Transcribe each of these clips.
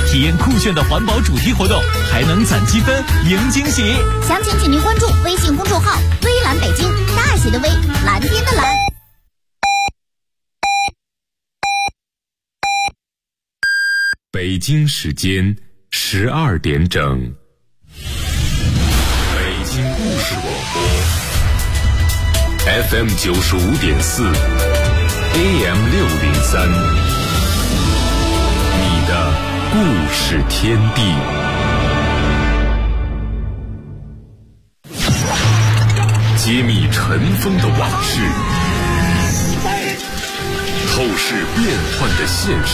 体验酷炫的环保主题活动，还能攒积分赢惊喜。 详情请您关注微信公众号“微蓝北京”，大写的微，蓝天的蓝。 北京时间12点整，北京故事广播 FM 95.4 AM 603，你的故事天地。揭秘尘封的往事，透视变幻的现实，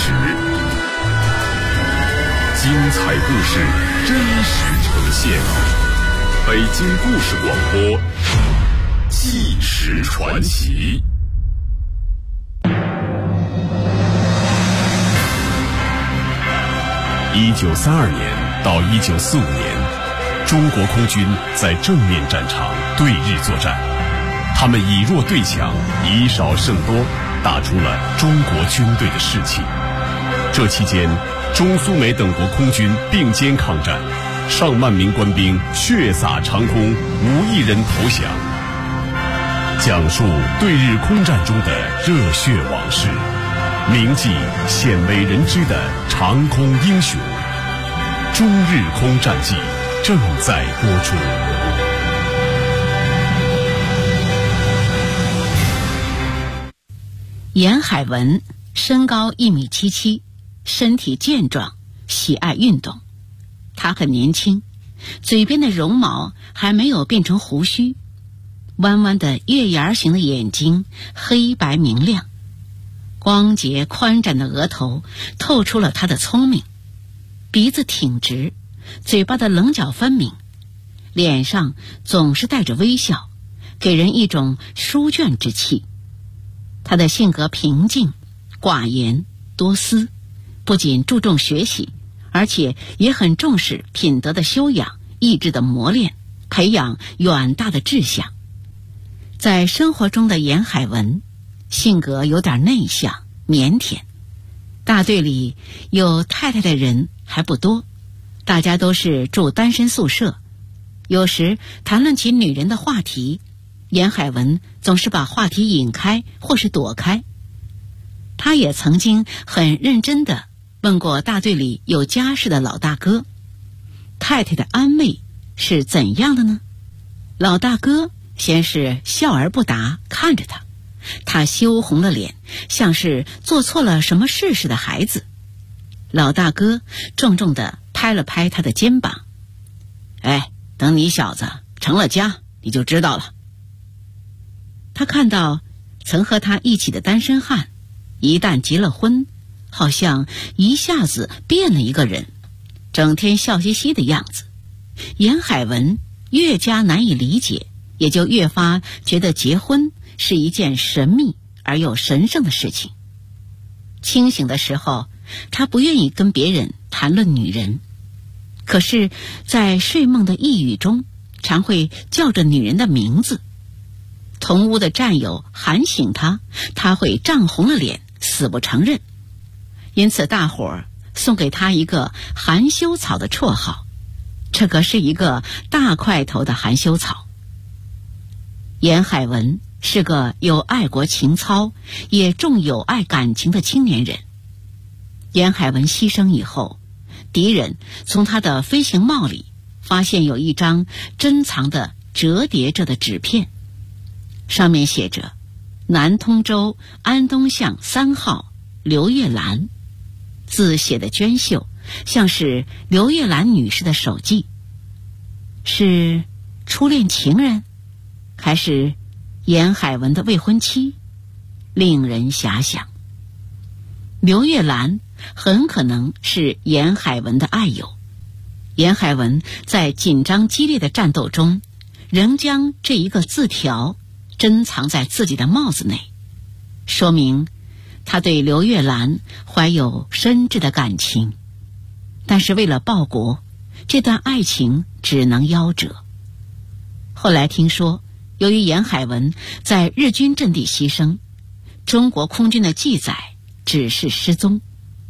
精彩故事真实呈现。北京故事广播，纪实传奇。1932年到1945年，中国空军在正面战场对日作战，他们以弱对强，以少胜多，打出了中国军队的士气。这期间，中苏美等国空军并肩抗战，上万名官兵血洒长空，无一人投降。讲述对日空战中的热血往事，铭记鲜为人知的长空英雄。中日空战记正在播出。 严海文身高1.77米，身体健壮，喜爱运动。他很年轻，嘴边的绒毛还没有变成胡须，弯弯的月牙形的眼睛黑白明亮，光洁宽展的额头透出了他的聪明，鼻子挺直，嘴巴的棱角分明，脸上总是带着微笑，给人一种书卷之气。他的性格平静寡言多思，不仅注重学习，而且也很重视品德的修养、意志的磨练，培养远大的志向。在生活中的严海文性格有点内向腼腆，大队里有太太的人还不多，大家都是住单身宿舍，有时谈论起女人的话题，严海文总是把话题引开或是躲开。他也曾经很认真地问过大队里有家室的老大哥，太太的安危是怎样的呢？老大哥先是笑而不答，看着他，他羞红了脸，像是做错了什么事似的孩子。老大哥重重地拍了拍他的肩膀，哎，等你小子成了家，你就知道了。他看到曾和他一起的单身汉，一旦结了婚，好像一下子变了一个人，整天笑嘻嘻的样子。严海文越加难以理解，也就越发觉得结婚是一件神秘而又神圣的事情。清醒的时候，他不愿意跟别人谈论女人，可是在睡梦的呓语中，常会叫着女人的名字。同屋的战友喊醒他，他会涨红了脸，死不承认。因此大伙儿送给他一个含羞草的绰号，这可是一个大块头的含羞草。严海文是个有爱国情操也重友爱感情的青年人。严海文牺牲以后，敌人从他的飞行帽里发现有一张珍藏的折叠着的纸片，上面写着南通州安东巷3号刘月兰，字写的娟秀，像是刘月兰女士的手迹。是初恋情人，还是严海文的未婚妻？令人遐想。刘月兰很可能是严海文的爱友。严海文在紧张激烈的战斗中，仍将这一个字条珍藏在自己的帽子内，说明他对刘月兰怀有深挚的感情。但是为了报国，这段爱情只能夭折。后来听说，由于严海文在日军阵地牺牲，中国空军的记载只是失踪。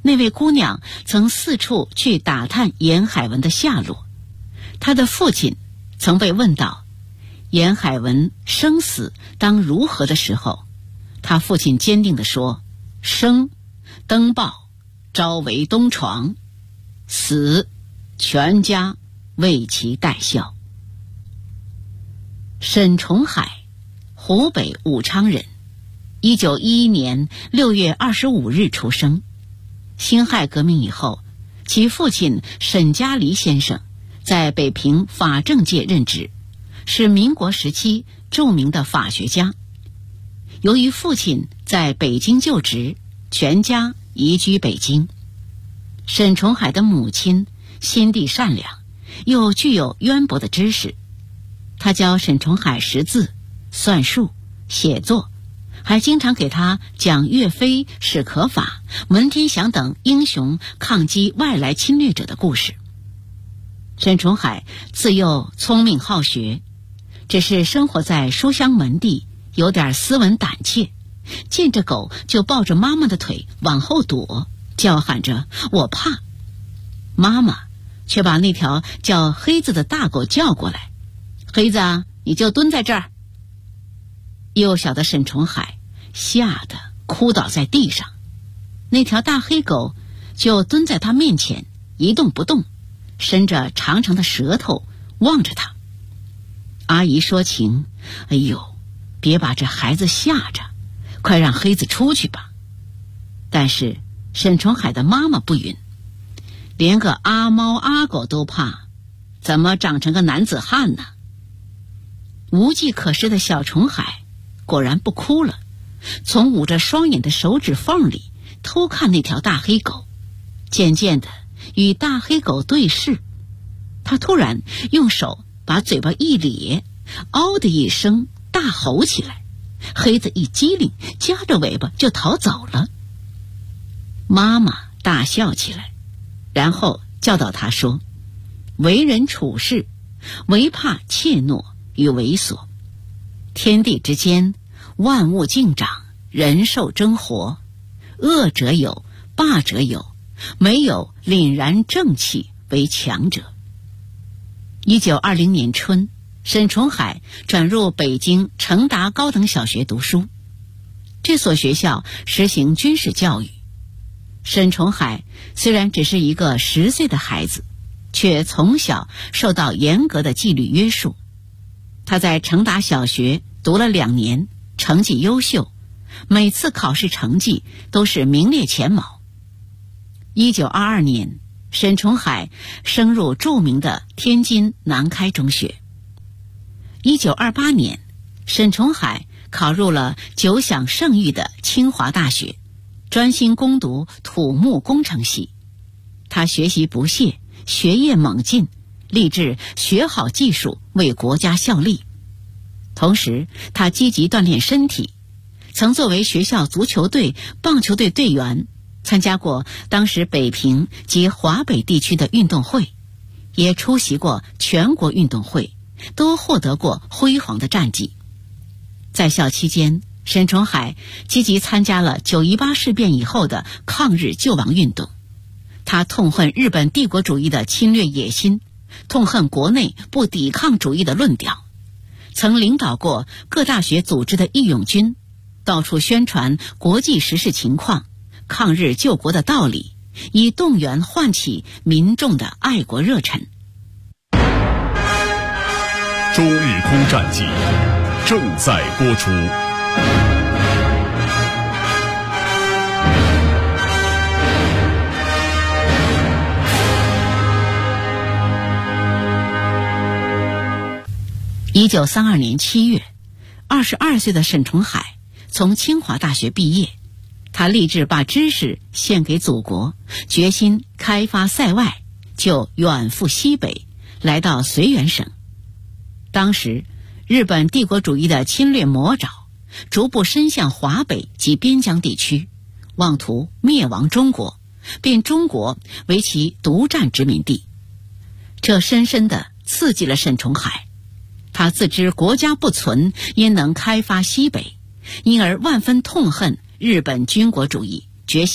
那位姑娘曾四处去打探严海文的下落。她的父亲曾被问到严海文生死当如何的时候，他父亲坚定地说：生，登报，朝为东床；死，全家为其戴孝。沈崇海，湖北武昌人，1911年6月25日出生。辛亥革命以后，其父亲沈家黎先生在北平法政界任职，是民国时期著名的法学家。由于父亲在北京就职，全家移居北京。沈崇海的母亲心地善良，又具有渊博的知识，他教沈崇海识字、算术、写作，还经常给他讲岳飞、史可法、文天祥等英雄抗击外来侵略者的故事。沈崇海自幼聪明好学，只是生活在书香门第，有点斯文胆怯，见着狗就抱着妈妈的腿往后躲，叫喊着我怕。妈妈却把那条叫黑子的大狗叫过来，黑子啊，你就蹲在这儿。幼小的沈崇海吓得哭倒在地上，那条大黑狗就蹲在他面前一动不动，伸着长长的舌头望着他。阿姨说情，哎呦，别把这孩子吓着，快让黑子出去吧。但是沈崇海的妈妈不允，连个阿猫阿狗都怕，怎么长成个男子汉呢？无计可施的小崇海果然不哭了，从捂着双眼的手指缝里偷看那条大黑狗，渐渐的与大黑狗对视。他突然用手把嘴巴一咧，嗷的一声大吼起来，黑子一机灵，夹着尾巴就逃走了。妈妈大笑起来，然后教导他说：为人处事，唯怕怯懦与猥琐。天地之间，万物竞长，人兽争活，恶者有，霸者有，没有凛然正气为强者。1920年春，沈崇海转入北京成达高等小学读书。这所学校实行军事教育。沈崇海虽然只是一个10岁的孩子，却从小受到严格的纪律约束。他在成达小学读了2年，成绩优秀，每次考试成绩都是名列前茅。1922年，沈崇海升入著名的天津南开中学。1928年，沈崇海考入了久享盛誉的清华大学，专心攻读土木工程系。他学习不懈，学业猛进，立志学好技术，为国家效力。同时，他积极锻炼身体，曾作为学校足球队、棒球队队员，参加过当时北平及华北地区的运动会，也出席过全国运动会，都获得过辉煌的战绩。在校期间，沈崇海积极参加了9·18事变以后的抗日救亡运动。他痛恨日本帝国主义的侵略野心，痛恨国内不抵抗主义的论调，曾领导过各大学组织的义勇军，到处宣传国际时事情况，抗日救国的道理，以动员唤起民众的爱国热忱。 中日空战记正在播出。 1932年7月，22岁的沈崇海从清华大学毕业。他立志把知识献给祖国，决心开发塞外，就远赴西北，来到绥远省。当时日本帝国主义的侵略魔爪逐步伸向华北及边疆地区，妄图灭亡中国，变中国为其独占殖民地。这深深地刺激了沈崇海。他自知国家不存，焉能开发西北，因而万分痛恨日本军国主义，决心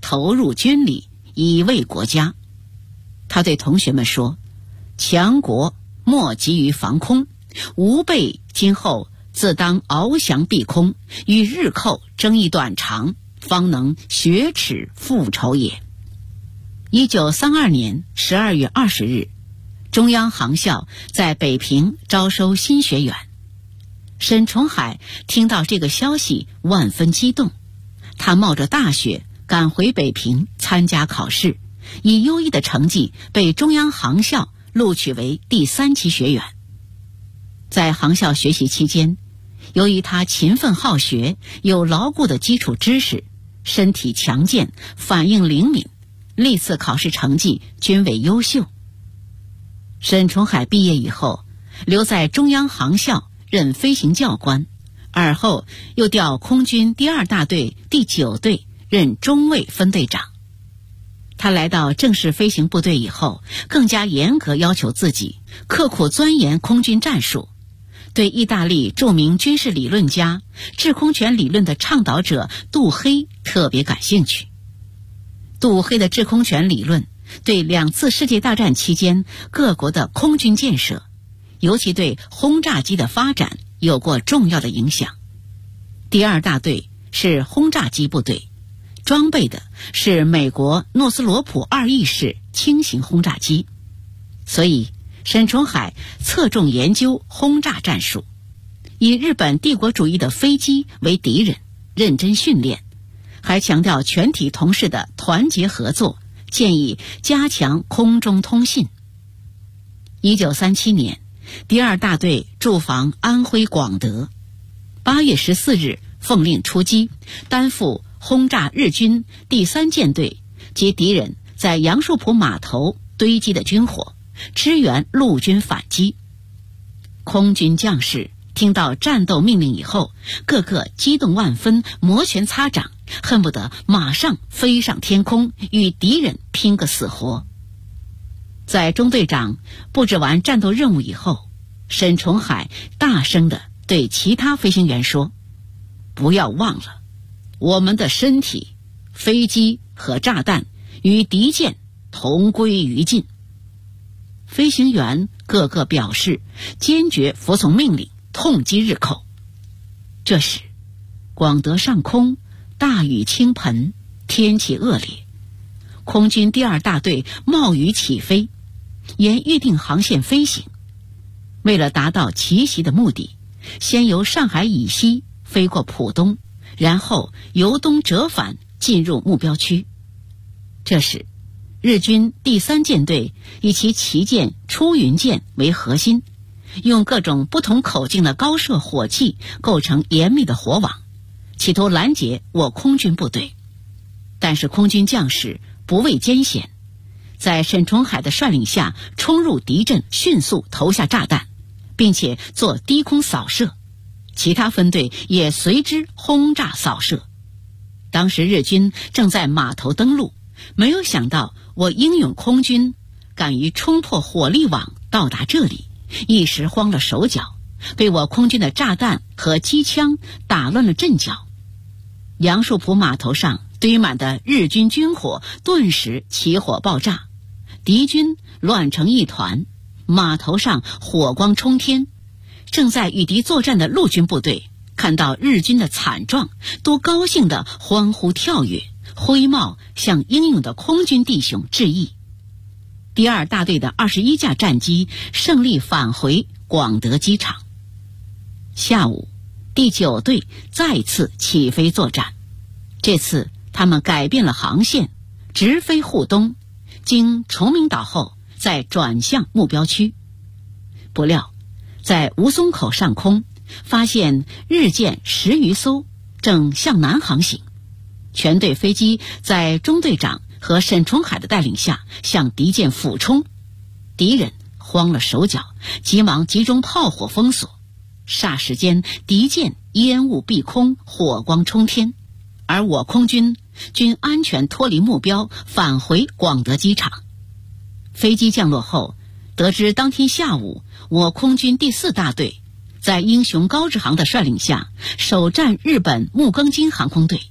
投入军旅，以卫国家。他对同学们说，强国莫急于防空，吾辈今后自当翱翔避空，与日寇争一短长，方能雪耻复仇也。1932年12月20日，中央航校在北平招收新学员。沈崇海听到这个消息，万分激动。他冒着大雪赶回北平参加考试，以优异的成绩被中央航校录取为第3期学员。在航校学习期间，由于他勤奋好学，有牢固的基础知识，身体强健，反应灵敏，历次考试成绩均为优秀。沈崇海毕业以后，留在中央航校任飞行教官，尔后又调空军第2大队第9队任中尉分队长。他来到正式飞行部队以后，更加严格要求自己，刻苦钻研空军战术，对意大利著名军事理论家、制空权理论的倡导者杜黑特别感兴趣。杜黑的制空权理论对2次世界大战期间各国的空军建设，尤其对轰炸机的发展有过重要的影响。第2大队是轰炸机部队，装备的是美国诺斯罗普2E式轻型轰炸机，所以沈崇海侧重研究轰炸战术，以日本帝国主义的飞机为敌人，认真训练，还强调全体同事的团结合作，建议加强空中通信。1937年，第2大队驻防安徽广德，8月14日奉令出击，担负轰炸日军第3舰队及敌人在杨树浦码头堆积的军火，支援陆军反击。空军将士听到战斗命令以后，个个激动万分，摩拳擦掌，恨不得马上飞上天空，与敌人拼个死活。在中队长布置完战斗任务以后，沈崇海大声地对其他飞行员说，不要忘了，我们的身体、飞机和炸弹与敌舰同归于尽。飞行员个个表示坚决服从命令，痛击日寇。这时，广德上空大雨倾盆，天气恶劣，空军第2大队冒雨起飞，沿预定航线飞行。为了达到奇袭的目的，先由上海以西飞过浦东，然后由东折返进入目标区。这时，日军第3舰队以其旗舰出云舰为核心，用各种不同口径的高射火器构成严密的火网，企图拦截我空军部队。但是空军将士不畏艰险，在沈崇海的率领下冲入敌阵，迅速投下炸弹，并且做低空扫射，其他分队也随之轰炸扫射。当时日军正在码头登陆，没有想到我英勇空军敢于冲破火力网到达这里，一时慌了手脚，被我空军的炸弹和机枪打乱了阵脚。杨树浦码头上堆满的日军军火顿时起火爆炸，敌军乱成一团，码头上火光冲天。正在与敌作战的陆军部队看到日军的惨状，都高兴地欢呼跳跃，挥帽向英勇的空军弟兄致意。第2大队的21架战机胜利返回广德机场。下午，第9队再次起飞作战，这次他们改变了航线，直飞沪东，经崇明岛后再转向目标区。不料在吴淞口上空发现日舰10余艘正向南航行，全队飞机在中队长和沈崇海的带领下向敌舰俯冲，敌人慌了手脚，急忙集中炮火封锁。霎时间，敌舰烟雾蔽空，火光冲天，而我空军均安全脱离目标，返回广德机场。飞机降落后，得知当天下午我空军第4大队在英雄高志航的率领下首战日本木更津航空队，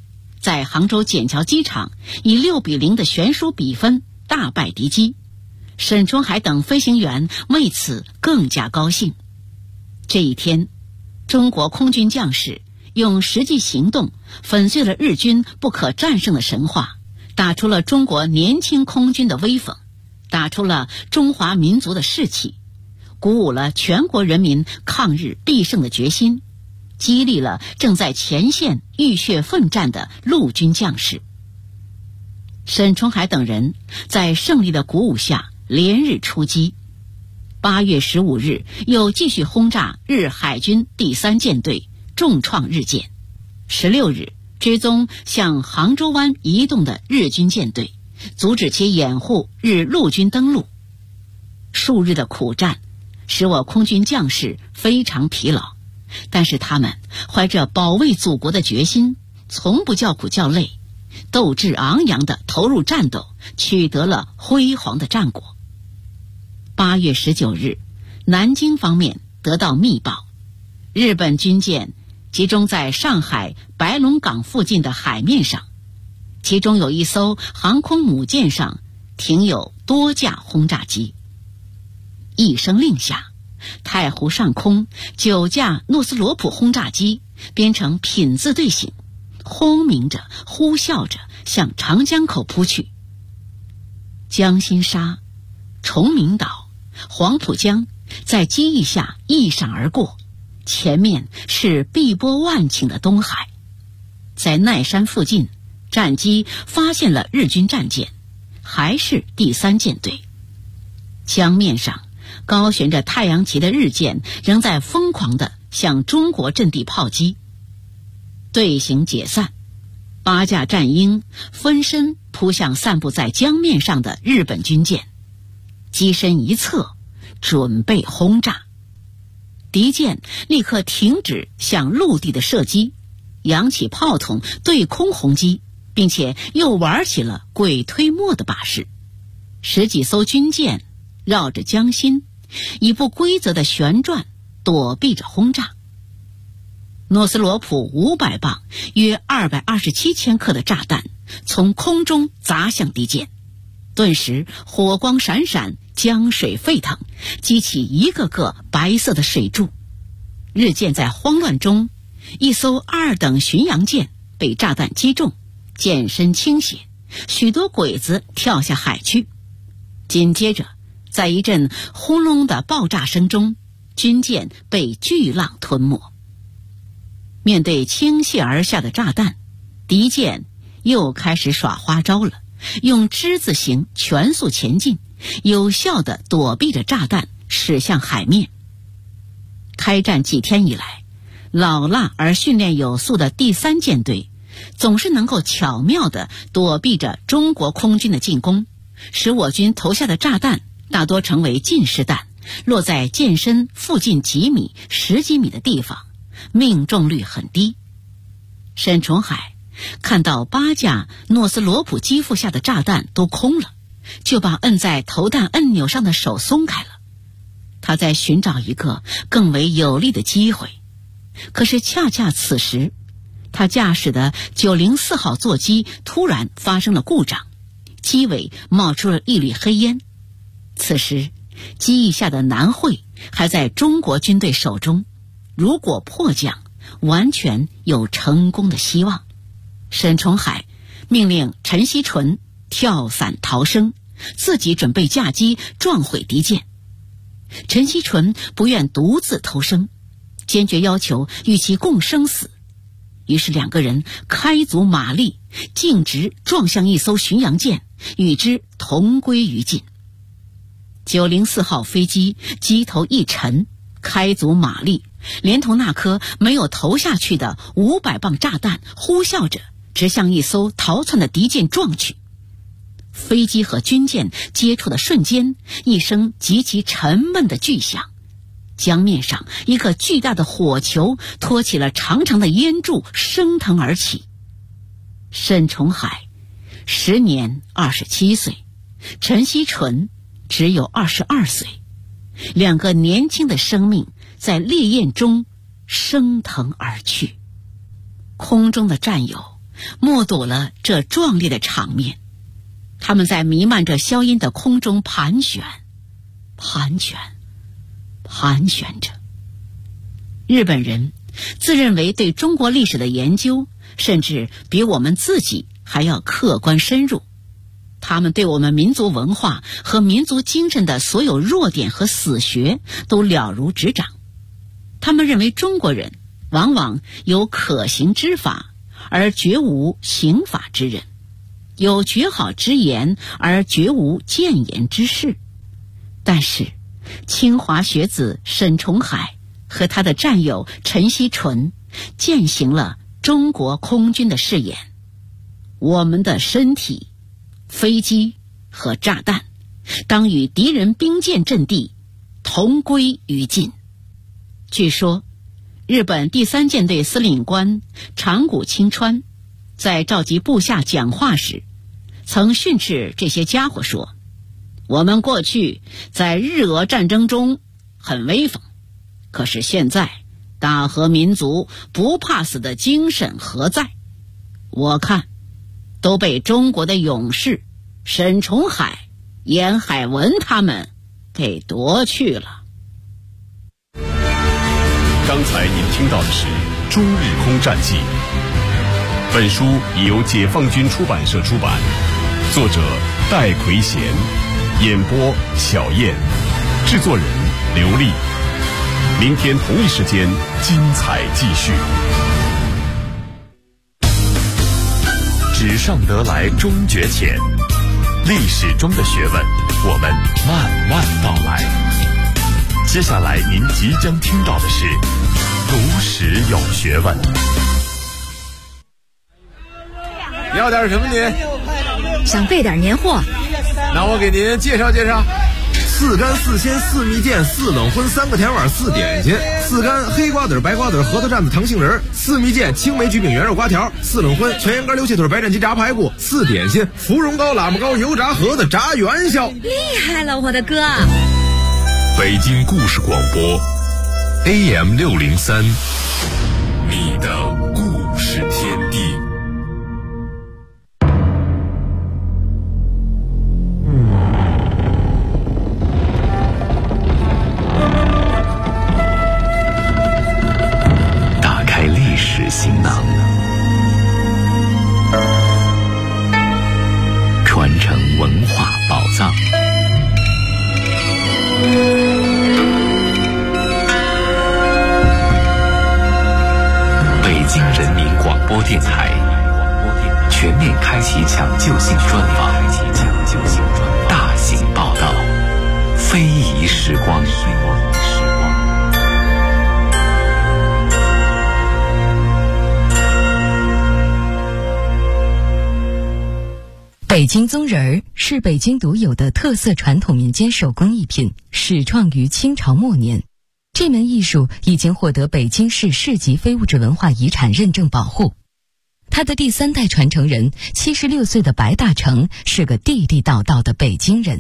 在杭州笕桥机场以6-0的悬殊比分大败敌机。沈春海等飞行员为此更加高兴。这一天，中国空军将士用实际行动粉碎了日军不可战胜的神话，打出了中国年轻空军的威风，打出了中华民族的士气，鼓舞了全国人民抗日必胜的决心，激励了正在前线浴血奋战的陆军将士。沈春海等人在胜利的鼓舞下连日出击。8月15日又继续轰炸日海军第3舰队，重创日舰。16日追踪向杭州湾移动的日军舰队，阻止其掩护日陆军登陆。数日的苦战使我空军将士非常疲劳，但是他们怀着保卫祖国的决心，从不叫苦叫累，斗志昂扬地投入战斗，取得了辉煌的战果。8月19日，南京方面得到密报，日本军舰集中在上海白龙港附近的海面上，其中有一艘航空母舰上停有多架轰炸机。一声令下，太湖上空9架诺斯罗普轰炸机编成品字队形，轰鸣着呼啸着向长江口扑去。江心沙、崇明岛、黄浦江在机翼下一闪而过，前面是碧波万顷的东海。在奈山附近，战机发现了日军战舰，还是第3舰队。江面上高悬着太阳旗的日舰仍在疯狂地向中国阵地炮击。队形解散，8架战鹰分身扑向散布在江面上的日本军舰，机身一侧准备轰炸。敌舰立刻停止向陆地的射击，扬起炮筒对空轰击，并且又玩起了鬼推磨的把式。10几艘军舰绕着江心以不规则的旋转躲避着轰炸。诺斯罗普500磅约227千克的炸弹从空中砸向敌舰，顿时火光闪闪，江水沸腾，激起一个个白色的水柱。日舰在慌乱中，一艘2等巡洋舰被炸弹击中，舰身倾斜，许多鬼子跳下海去。紧接着，在一阵轰隆的爆炸声中，军舰被巨浪吞没。面对倾泻而下的炸弹，敌舰又开始耍花招了，用之字形全速前进，有效地躲避着炸弹驶向海面。开战几天以来，老辣而训练有素的第3舰队总是能够巧妙地躲避着中国空军的进攻，使我军投下的炸弹大多成为近视弹，落在舰身附近几米、10几米的地方，命中率很低。沈崇海看到8架诺斯罗普机腹下的炸弹都空了，就把摁在投弹按钮上的手松开了。他在寻找一个更为有利的机会，可是恰恰此时，他驾驶的904号座机突然发生了故障，机尾冒出了一缕黑烟。此时机翼下的南汇还在中国军队手中，如果迫降，完全有成功的希望。沈崇海命令陈锡纯跳伞逃生，自己准备驾机撞毁敌舰。陈锡纯不愿独自偷生，坚决要求与其共生死。于是2个人开足马力，径直撞向一艘巡洋舰，与之同归于尽。904号飞机机头一沉，开足马力，连同那颗没有投下去的500磅炸弹，呼啸着直向一艘逃窜的敌舰撞去。飞机和军舰接触的瞬间，一声极其沉闷的巨响，江面上一个巨大的火球托起了长长的烟柱，升腾而起。沈崇海时年27岁，陈锡纯只有22岁，2个年轻的生命在烈焰中升腾而去。空中的战友目睹了这壮丽的场面。他们在弥漫着硝烟的空中盘旋着。日本人自认为对中国历史的研究甚至比我们自己还要客观深入，他们对我们民族文化和民族精神的所有弱点和死穴都了如指掌。他们认为中国人往往有可行之法而绝无行法之人，有绝好之言而绝无谏言之士。但是清华学子沈崇海和他的战友陈锡纯践行了中国空军的誓言：我们的身体、飞机和炸弹当与敌人兵舰阵地同归于尽。据说日本第3舰队司令官长谷清川在召集部下讲话时，曾训斥这些家伙说：我们过去在日俄战争中很威风，可是现在大和民族不怕死的精神何在？我看都被中国的勇士沈崇海、严海文他们给夺去了。 刚才您听到的是《中日空战记》，本书已由解放军出版社出版，作者戴奎贤，演播小燕，制作人刘丽。明天同一时间精彩继续。纸上得来终觉浅，历史中的学问我们慢慢道来。接下来您即将听到的是读史有学问。 要点什么您？ 想备点年货。 那我给您介绍介绍。 4干4鲜4蜜饯4冷荤3个甜碗4点心，4干黑瓜子白瓜子核桃蘸子糖杏仁，4蜜饯青梅橘饼圆肉瓜条，4冷荤全羊肝溜蟹腿白斩鸡炸排骨，4点心芙蓉糕喇嘛糕油炸盒子炸元宵。 厉害了我的哥！ 北京故事广播 AM603， 你的故事天地。打开历史行囊，传承文化宝藏。北京人民广播电台全面开启抢救性专访，大型报道，非遗时光。 北京宗人儿是北京独有的特色传统民间手工艺品，始创于清朝末年。这门艺术已经获得北京市市级非物质文化遗产认证保护。他的第3代传承人76岁的白大成是个地地道道的北京人。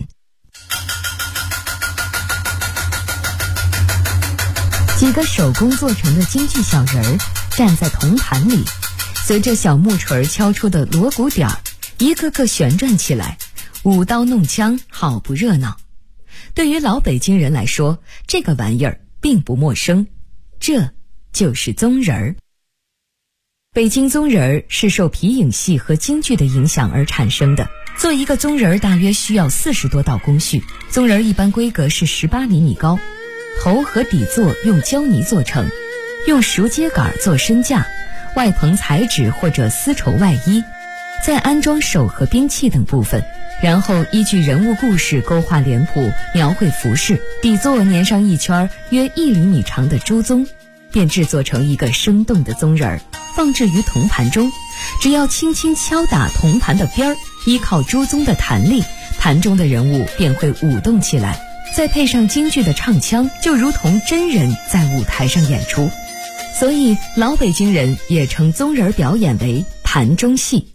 几个手工做成的京剧小人儿站在铜盘里，随着小木锤敲出的锣鼓点儿，一个个旋转起来，舞刀弄枪，好不热闹。对于老北京人来说，这个玩意儿并不陌生，这就是宗人儿。北京宗人儿是受皮影戏和京剧的影响而产生的。做一个宗人儿大约需要40多道工序，宗人儿一般规格是18厘米高，头和底座用胶泥做成，用熟秸秆做身架，外棚彩纸或者丝绸外衣，再安装手和兵器等部分，然后依据人物故事勾画脸谱，描绘服饰，底座粘上一圈约1厘米长的猪鬃，便制作成一个生动的宗人儿，放置于铜盘中。只要轻轻敲打铜盘的边儿，依靠猪鬃的弹力，盘中的人物便会舞动起来，再配上京剧的唱腔，就如同真人在舞台上演出。所以老北京人也称宗人表演为盘中戏。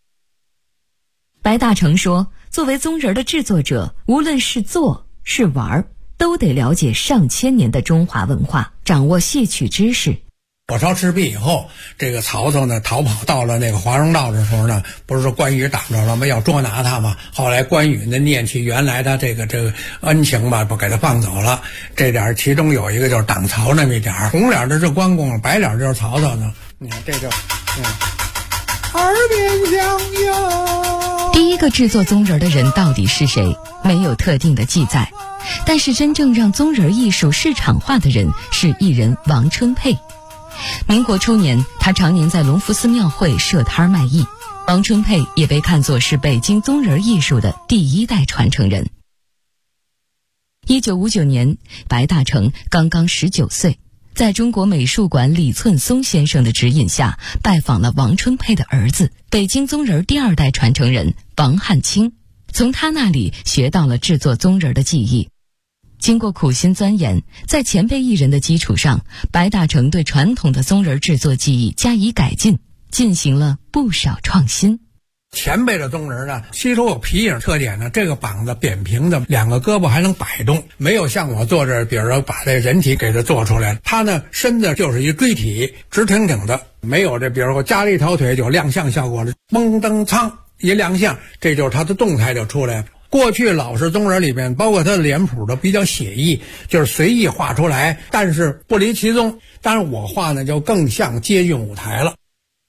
白大成说，作为宗人的制作者，无论是做是玩，都得了解上千年的中华文化，掌握戏曲知识。 火烧赤壁以后，这个曹操呢逃跑到了那个华容道的时候呢，不是说关羽挡着了吗？要捉拿他嘛。后来关羽呢念起原来他这个恩情吧，不给他放走了。这点其中有一个就是挡曹那么一点，红脸的是关公，白脸就是曹操呢。你看这就耳边响哟。 第一个制作宗人的人到底是谁？没有特定的记载。但是真正让宗人艺术市场化的人是艺人王春佩。民国初年，他常年在隆福寺庙会设摊卖艺。王春佩也被看作是北京宗人艺术的第一代传承人。1959年，白大成刚刚19岁，在中国美术馆李寸松先生的指引下，拜访了王春佩的儿子，北京宗人第二代传承人王汉卿，从他那里学到了制作宗人的技艺。经过苦心钻研，在前辈艺人的基础上，白大成对传统的宗人制作技艺加以改进，进行了不少创新。 前辈的宗人呢，吸收有皮影特点呢，这个膀子扁平的，两个胳膊还能摆动，没有像我做这，比如说把这人体给它做出来，他呢身子就是一锥体，直挺挺的，没有这比如说加了一条腿就亮相效果了，蒙登苍一亮相，这就是他的动态就出来了。过去老式宗人里边，包括他的脸谱都比较写意，就是随意画出来，但是不离其宗。但是我画呢，就更像接近舞台了。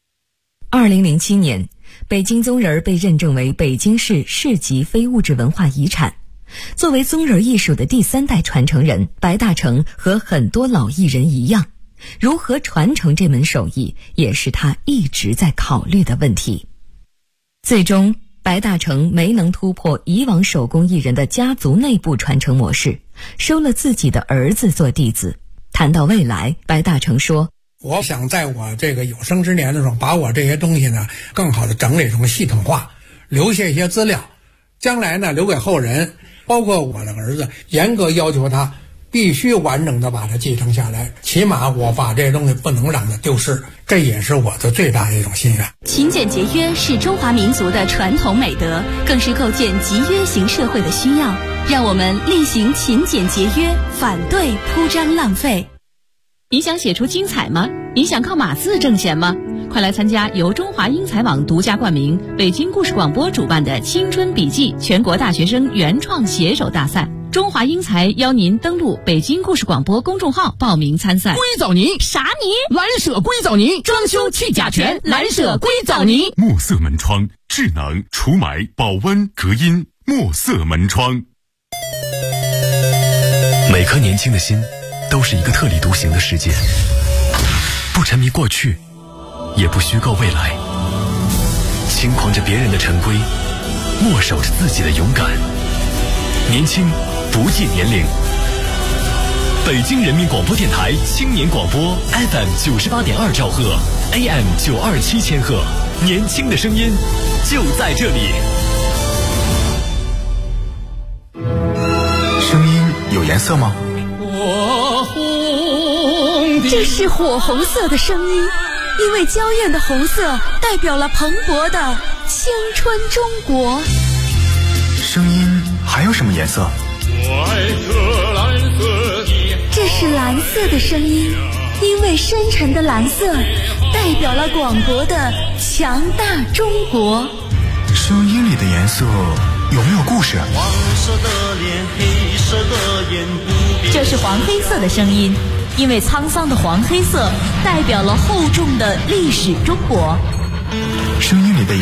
2007年，北京宗人被认证为北京市市级非物质文化遗产。作为宗人艺术的第三代传承人，白大成和很多老艺人一样，如何传承这门手艺，也是他一直在考虑的问题。最终，白大成没能突破以往手工艺人的家族内部传承模式，收了自己的儿子做弟子。谈到未来，白大成说， 我想在我这个有生之年的时候，把我这些东西呢更好的整理成系统化，留下一些资料，将来呢留给后人，包括我的儿子，严格要求他必须完整的把它继承下来，起码我把这些东西不能让它丢失，这也是我的最大的一种心愿。 勤俭节约是中华民族的传统美德，更是构建集约型社会的需要。让我们厉行勤俭节约，反对铺张浪费。 你想写出精彩吗？你想靠码字挣钱吗？快来参加由中华英才网独家冠名、北京故事广播主办的青春笔记全国大学生原创写手大赛。中华英才邀您登录北京故事广播公众号报名参赛。 硅藻泥啥泥？ 蓝舍硅藻泥，装修去甲醛，蓝舍硅藻泥。 墨色门窗，智能除霾、保温、隔音。墨色门窗。 每颗年轻的心，都是一个特立独行的世界，不沉迷过去，也不虚构未来，轻狂着别人的陈规，默守着自己的勇敢。年轻不计年龄。北京人民广播电台青年广播 FM 98.2兆赫 AM 927千赫，年轻的声音就在这里。 声音有颜色吗？ 这是火红色的声音，因为娇艳的红色代表了蓬勃的青春中国。 声音还有什么颜色？ 这是蓝色的声音，因为深沉的蓝色代表了广博的强大中国。 声音里的颜色有没有故事？ 黄色的脸，黑色的眼， 这是黄黑色的声音，因为沧桑的黄黑色代表了厚重的历史中国。 声音里的